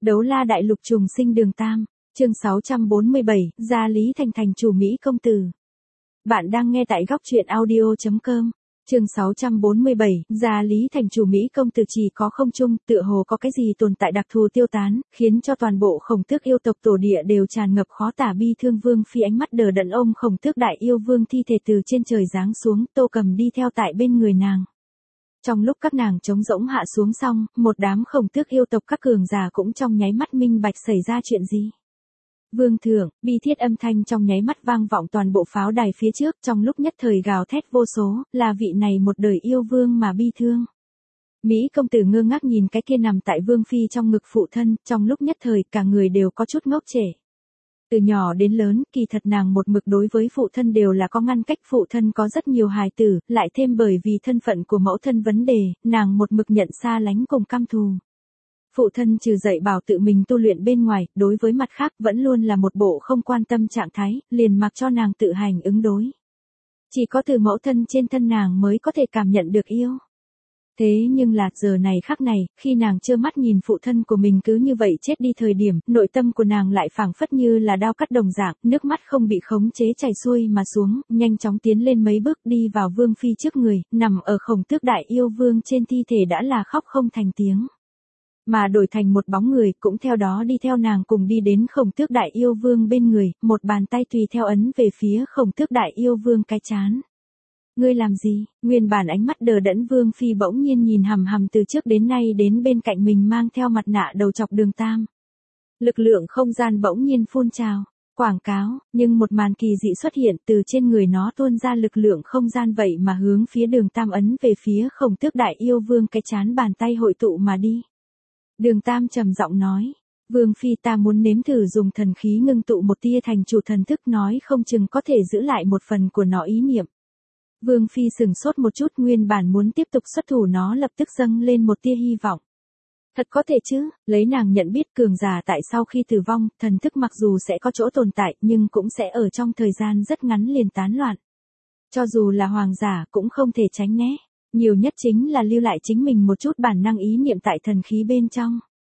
Đấu la đại lục trùng sinh đường tam, chương 647, gia Lý Thành thành chủ Mỹ công tử. Bạn đang nghe tại góc truyện audio.com. Chương 647, gia Lý Thành chủ Mỹ công tử chỉ có không chung, tựa hồ có cái gì tồn tại đặc thù tiêu tán, khiến cho toàn bộ Khổng Tước yêu tộc tổ địa đều tràn ngập khó tả bi thương. Vương phi ánh mắt đờ đẫn ôm Khổng Tước đại yêu vương thi thể từ trên trời giáng xuống, Tô Cầm đi theo tại bên người nàng. Trong lúc các nàng trống rỗng hạ xuống xong, một đám Khổng Tước yêu tộc các cường giả cũng trong nháy mắt minh bạch xảy ra chuyện gì. Vương thượng, bi thiết âm thanh trong nháy mắt vang vọng toàn bộ pháo đài phía trước, trong lúc nhất thời gào thét vô số, là vị này một đời yêu vương mà bi thương. Mỹ công tử ngơ ngác nhìn cái kia nằm tại vương phi trong ngực phụ thân, trong lúc nhất thời cả người đều có chút ngốc trệ. Từ nhỏ đến lớn, kỳ thật nàng một mực đối với phụ thân đều là có ngăn cách, phụ thân có rất nhiều hài tử, lại thêm bởi vì thân phận của mẫu thân vấn đề, nàng một mực nhận xa lánh cùng căm thù. Phụ thân trừ dạy bảo tự mình tu luyện bên ngoài, đối với mặt khác vẫn luôn là một bộ không quan tâm trạng thái, liền mặc cho nàng tự hành ứng đối. Chỉ có từ mẫu thân trên thân nàng mới có thể cảm nhận được yêu. Thế nhưng là giờ này khắc này, khi nàng trơ mắt nhìn phụ thân của mình cứ như vậy chết đi thời điểm, nội tâm của nàng lại phảng phất như là đao cắt đồng dạng, nước mắt không bị khống chế chảy xuôi mà xuống, nhanh chóng tiến lên mấy bước đi vào vương phi trước người, nằm ở Khổng Tước đại yêu vương trên thi thể đã là khóc không thành tiếng. Mà đổi thành một bóng người cũng theo đó đi theo nàng cùng đi đến Khổng Tước đại yêu vương bên người, một bàn tay tùy theo ấn về phía Khổng Tước đại yêu vương cái trán. Ngươi làm gì? Nguyên bản ánh mắt đờ đẫn vương phi bỗng nhiên nhìn hằm hằm từ trước đến nay đến bên cạnh mình mang theo mặt nạ đầu chọc đường tam. Lực lượng không gian bỗng nhiên phun trào. Quảng cáo, nhưng một màn kỳ dị xuất hiện từ trên người nó tuôn ra lực lượng không gian vậy mà hướng phía đường tam ấn về phía Khổng Tước đại yêu vương cái trán bàn tay hội tụ mà đi. Đường tam trầm giọng nói. Vương phi ta muốn nếm thử dùng thần khí ngưng tụ một tia thành chủ thần thức, nói không chừng có thể giữ lại một phần của nó ý niệm. Vương phi sừng sốt một chút, nguyên bản muốn tiếp tục xuất thủ nó lập tức dâng lên một tia hy vọng. Thật có thể chứ, lấy nàng nhận biết cường giả tại sau khi tử vong, thần thức mặc dù sẽ có chỗ tồn tại nhưng cũng sẽ ở trong thời gian rất ngắn liền tán loạn. Cho dù là hoàng giả cũng không thể tránh né, nhiều nhất chính là lưu lại chính mình một chút bản năng ý niệm tại thần khí bên trong.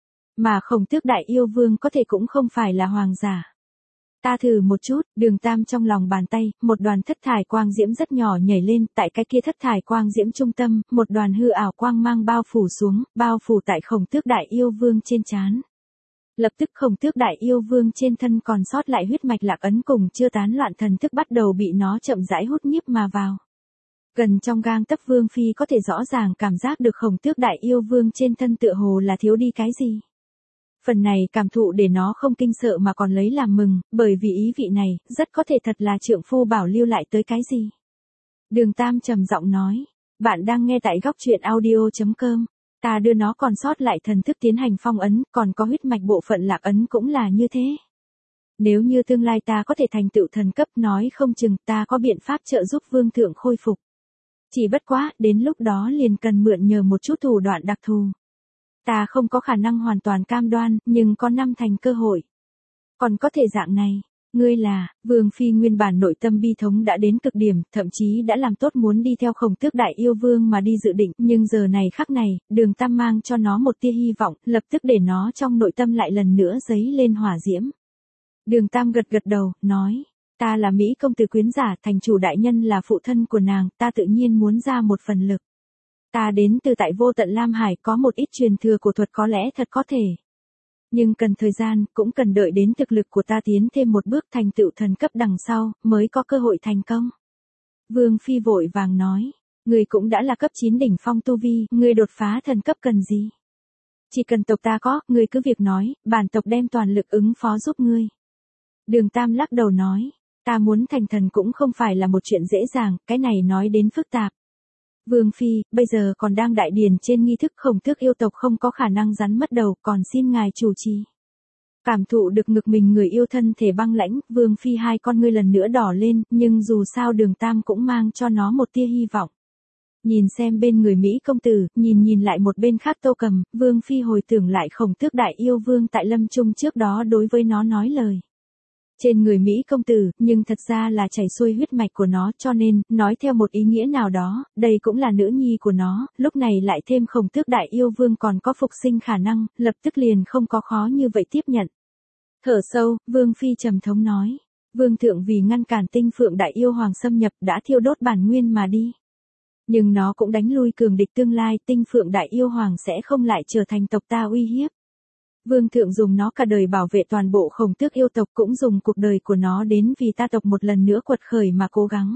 Mà Khổng Tước đại yêu vương có thể cũng không phải là hoàng giả. Ta thử một chút, đường tam trong lòng bàn tay, một đoàn thất thải quang diễm rất nhỏ nhảy lên, tại cái kia thất thải quang diễm trung tâm, một đoàn hư ảo quang mang bao phủ xuống, bao phủ tại Khổng Tước đại yêu vương trên trán. Lập tức Khổng Tước đại yêu vương trên thân còn sót lại huyết mạch lạc ấn cùng chưa tán loạn thần thức bắt đầu bị nó chậm rãi hút nhiếp mà vào. Gần trong gang tấc vương phi có thể rõ ràng cảm giác được Khổng Tước đại yêu vương trên thân tựa hồ là thiếu đi cái gì. Phần này cảm thụ để nó không kinh sợ mà còn lấy làm mừng, bởi vì ý vị này, rất có thể thật là trượng phu bảo lưu lại tới cái gì. Đường tam trầm giọng nói, bạn đang nghe tại góc truyện audio.com, ta đưa nó còn sót lại thần thức tiến hành phong ấn, còn có huyết mạch bộ phận lạc ấn cũng là như thế. Nếu như tương lai ta có thể thành tựu thần cấp, nói không chừng ta có biện pháp trợ giúp vương thượng khôi phục. Chỉ bất quá, đến lúc đó liền cần mượn nhờ một chút thủ đoạn đặc thù. Ta không có khả năng hoàn toàn cam đoan, nhưng có 5 thành cơ hội. Còn có thể dạng này, ngươi là, vương phi nguyên bản nội tâm bi thống đã đến cực điểm, thậm chí đã làm tốt muốn đi theo Khổng Tước đại yêu vương mà đi dự định, nhưng giờ này khắc này, đường tam mang cho nó một tia hy vọng, lập tức để nó trong nội tâm lại lần nữa dấy lên hỏa diễm. Đường tam gật gật đầu, nói, ta là Mỹ công tử quyến giả, thành chủ đại nhân là phụ thân của nàng, ta tự nhiên muốn ra một phần lực. Ta đến từ tại vô tận Lam Hải, có một ít truyền thừa của thuật có lẽ thật có thể. Nhưng cần thời gian, cũng cần đợi đến thực lực của ta tiến thêm một bước thành tựu thần cấp đằng sau, mới có cơ hội thành công. Vương phi vội vàng nói, người cũng đã là cấp 9 đỉnh phong tu vi, người đột phá thần cấp cần gì? Chỉ cần tộc ta có, người cứ việc nói, bản tộc đem toàn lực ứng phó giúp ngươi. Đường tam lắc đầu nói, ta muốn thành thần cũng không phải là một chuyện dễ dàng, cái này nói đến phức tạp. Vương phi, bây giờ còn đang đại điển trên nghi thức, Khổng Tước yêu tộc không có khả năng rắn mất đầu, còn xin ngài chủ trì. Cảm thụ được ngực mình người yêu thân thể băng lãnh, vương phi hai con ngươi lần nữa đỏ lên, nhưng dù sao đường tam cũng mang cho nó một tia hy vọng. Nhìn xem bên người Mỹ công tử, nhìn lại một bên khác Tô Cầm, vương phi hồi tưởng lại Khổng Tước đại yêu vương tại lâm chung trước đó đối với nó nói lời. trên người Mỹ công tử, nhưng thật ra là chảy xuôi huyết mạch của nó, cho nên, nói theo một ý nghĩa nào đó, đây cũng là nữ nhi của nó, lúc này lại thêm Khổng Tước Đại Yêu Vương còn có phục sinh khả năng, lập tức liền không có khó như vậy tiếp nhận. Thở sâu, Vương Phi trầm thống nói. Vương thượng vì ngăn cản Tinh Phượng Đại Yêu Hoàng xâm nhập đã thiêu đốt bản nguyên mà đi. Nhưng nó cũng đánh lui cường địch tương lai, Tinh Phượng Đại Yêu Hoàng sẽ không lại trở thành tộc ta uy hiếp. Vương thượng dùng nó cả đời bảo vệ toàn bộ Khổng Tước yêu tộc, cũng dùng cuộc đời của nó đến vì ta tộc một lần nữa quật khởi mà cố gắng.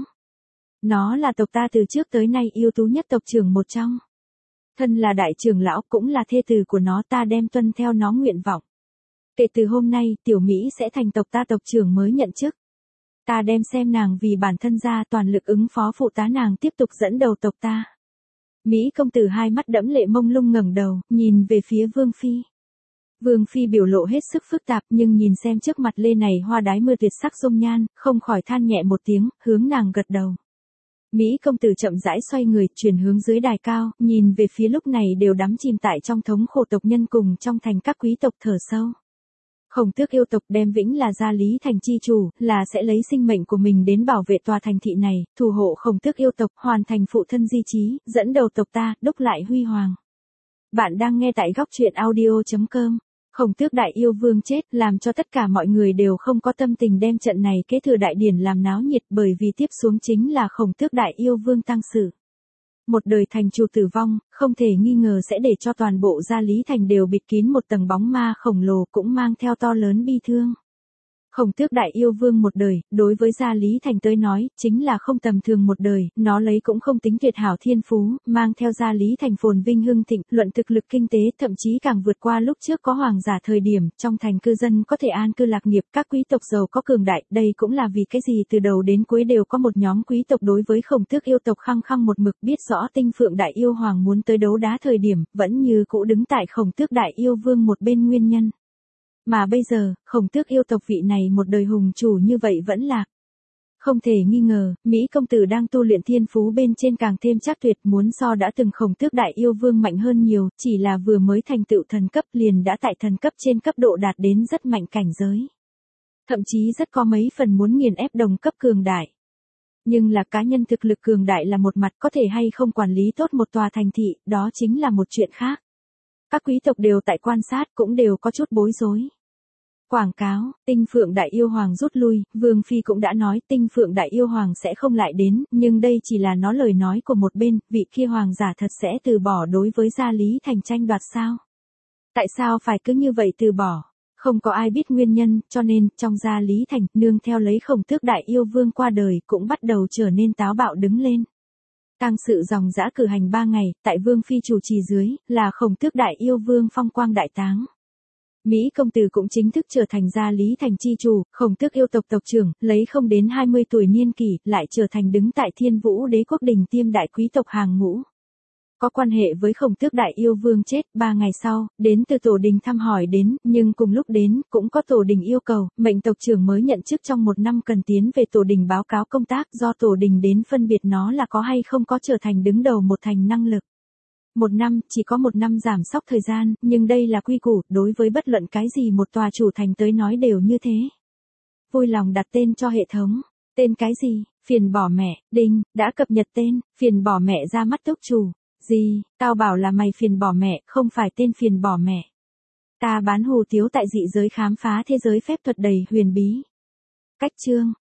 Nó là tộc ta từ trước tới nay ưu tú nhất tộc trưởng một trong. Thân là đại trưởng lão cũng là thê tử của nó, ta đem tuân theo nó nguyện vọng. Kể từ hôm nay, tiểu Mỹ sẽ thành tộc ta tộc trưởng mới nhận chức. Ta đem xem nàng vì bản thân ra toàn lực ứng phó, phụ tá nàng tiếp tục dẫn đầu tộc ta. Mỹ công tử hai mắt đẫm lệ mông lung ngẩng đầu, nhìn về phía Vương Phi. Vương Phi biểu lộ hết sức phức tạp, nhưng nhìn xem trước mặt lê này hoa đái mưa tuyệt sắc dung nhan, không khỏi than nhẹ một tiếng, hướng nàng gật đầu. Mỹ công tử chậm rãi xoay người, chuyển hướng dưới đài cao, nhìn về phía lúc này đều đắm chìm tại trong thống khổ tộc nhân cùng trong thành các quý tộc, thở sâu. Khổng Tước yêu tộc đem vĩnh là gia lý thành chi chủ, là sẽ lấy sinh mệnh của mình đến bảo vệ tòa thành thị này, thủ hộ Khổng Tước yêu tộc, hoàn thành phụ thân di chí, dẫn đầu tộc ta, đúc lại huy hoàng. Bạn đang nghe tại góc truyện audio.com. Khổng Tước Đại Yêu Vương chết, làm cho tất cả mọi người đều không có tâm tình đem trận này kế thừa đại điển làm náo nhiệt, bởi vì tiếp xuống chính là Khổng Tước Đại Yêu Vương tang sử. Một đời thành chủ tử vong, không thể nghi ngờ sẽ để cho toàn bộ gia lý thành đều bịt kín một tầng bóng ma khổng lồ, cũng mang theo to lớn bi thương. Khổng Tước Đại Yêu Vương một đời, đối với gia lý thành tới nói, chính là không tầm thường một đời, nó lấy cũng không tính tuyệt hảo thiên phú, mang theo gia lý thành phồn vinh hưng thịnh, luận thực lực kinh tế, thậm chí càng vượt qua lúc trước có hoàng giả thời điểm, trong thành cư dân có thể an cư lạc nghiệp, các quý tộc giàu có cường đại, đây cũng là vì cái gì từ đầu đến cuối đều có một nhóm quý tộc đối với Khổng Tước yêu tộc khăng khăng một mực, biết rõ Tinh Phượng Đại Yêu Hoàng muốn tới đấu đá thời điểm, vẫn như cũ đứng tại Khổng Tước Đại Yêu Vương một bên nguyên nhân. Mà bây giờ, Khổng Tước yêu tộc vị này một đời hùng chủ như vậy vẫn lạc. Không thể nghi ngờ, Mỹ công tử đang tu luyện thiên phú bên trên càng thêm chắc tuyệt, muốn so đã từng Khổng Tước Đại Yêu Vương mạnh hơn nhiều, chỉ là vừa mới thành tựu thần cấp liền đã tại thần cấp trên cấp độ đạt đến rất mạnh cảnh giới. Thậm chí rất có mấy phần muốn nghiền ép đồng cấp cường đại. Nhưng là cá nhân thực lực cường đại là một mặt, có thể hay không quản lý tốt một tòa thành thị, đó chính là một chuyện khác. Các quý tộc đều tại quan sát, cũng đều có chút bối rối. Quảng cáo, Tinh Phượng Đại Yêu Hoàng rút lui, Vương Phi cũng đã nói Tinh Phượng Đại Yêu Hoàng sẽ không lại đến, nhưng đây chỉ là nó lời nói của một bên, vị kia hoàng giả thật sẽ từ bỏ đối với gia lý thành tranh đoạt sao? Tại sao phải cứ như vậy từ bỏ? Không có ai biết nguyên nhân, cho nên, trong gia lý thành, nương theo lấy Khổng Tước Đại Yêu Vương qua đời, cũng bắt đầu trở nên táo bạo đứng lên. Tang sự dòng dã cử hành 3 ngày, tại Vương Phi chủ trì dưới, là Khổng Tước Đại Yêu Vương phong quang đại táng. Mỹ công tử cũng chính thức trở thành gia lý thành chi chủ, Khổng Tước yêu tộc tộc trưởng, lấy không đến 20 tuổi niên kỷ, lại trở thành đứng tại Thiên Vũ Đế quốc đỉnh tiêm đại quý tộc hàng ngũ. Có quan hệ với Khổng Tước Đại Yêu Vương chết, 3 ngày sau, đến từ tổ đình thăm hỏi đến, nhưng cùng lúc đến, cũng có tổ đình yêu cầu, mệnh tộc trưởng mới nhận chức trong 1 năm cần tiến về tổ đình báo cáo công tác, do tổ đình đến phân biệt nó là có hay không có trở thành đứng đầu một thành năng lực. 1 năm, chỉ có 1 năm giảm sóc thời gian, nhưng đây là quy củ, đối với bất luận cái gì một tòa chủ thành tới nói đều như thế. Vui lòng đặt tên cho hệ thống. Tên cái gì? Phiền bỏ mẹ, đinh, đã cập nhật tên, phiền bỏ mẹ ra mắt túc chủ. Gì, tao bảo là mày phiền bỏ mẹ, không phải tên phiền bỏ mẹ. Ta bán hủ tiếu tại dị giới khám phá thế giới phép thuật đầy huyền bí. Cách chương,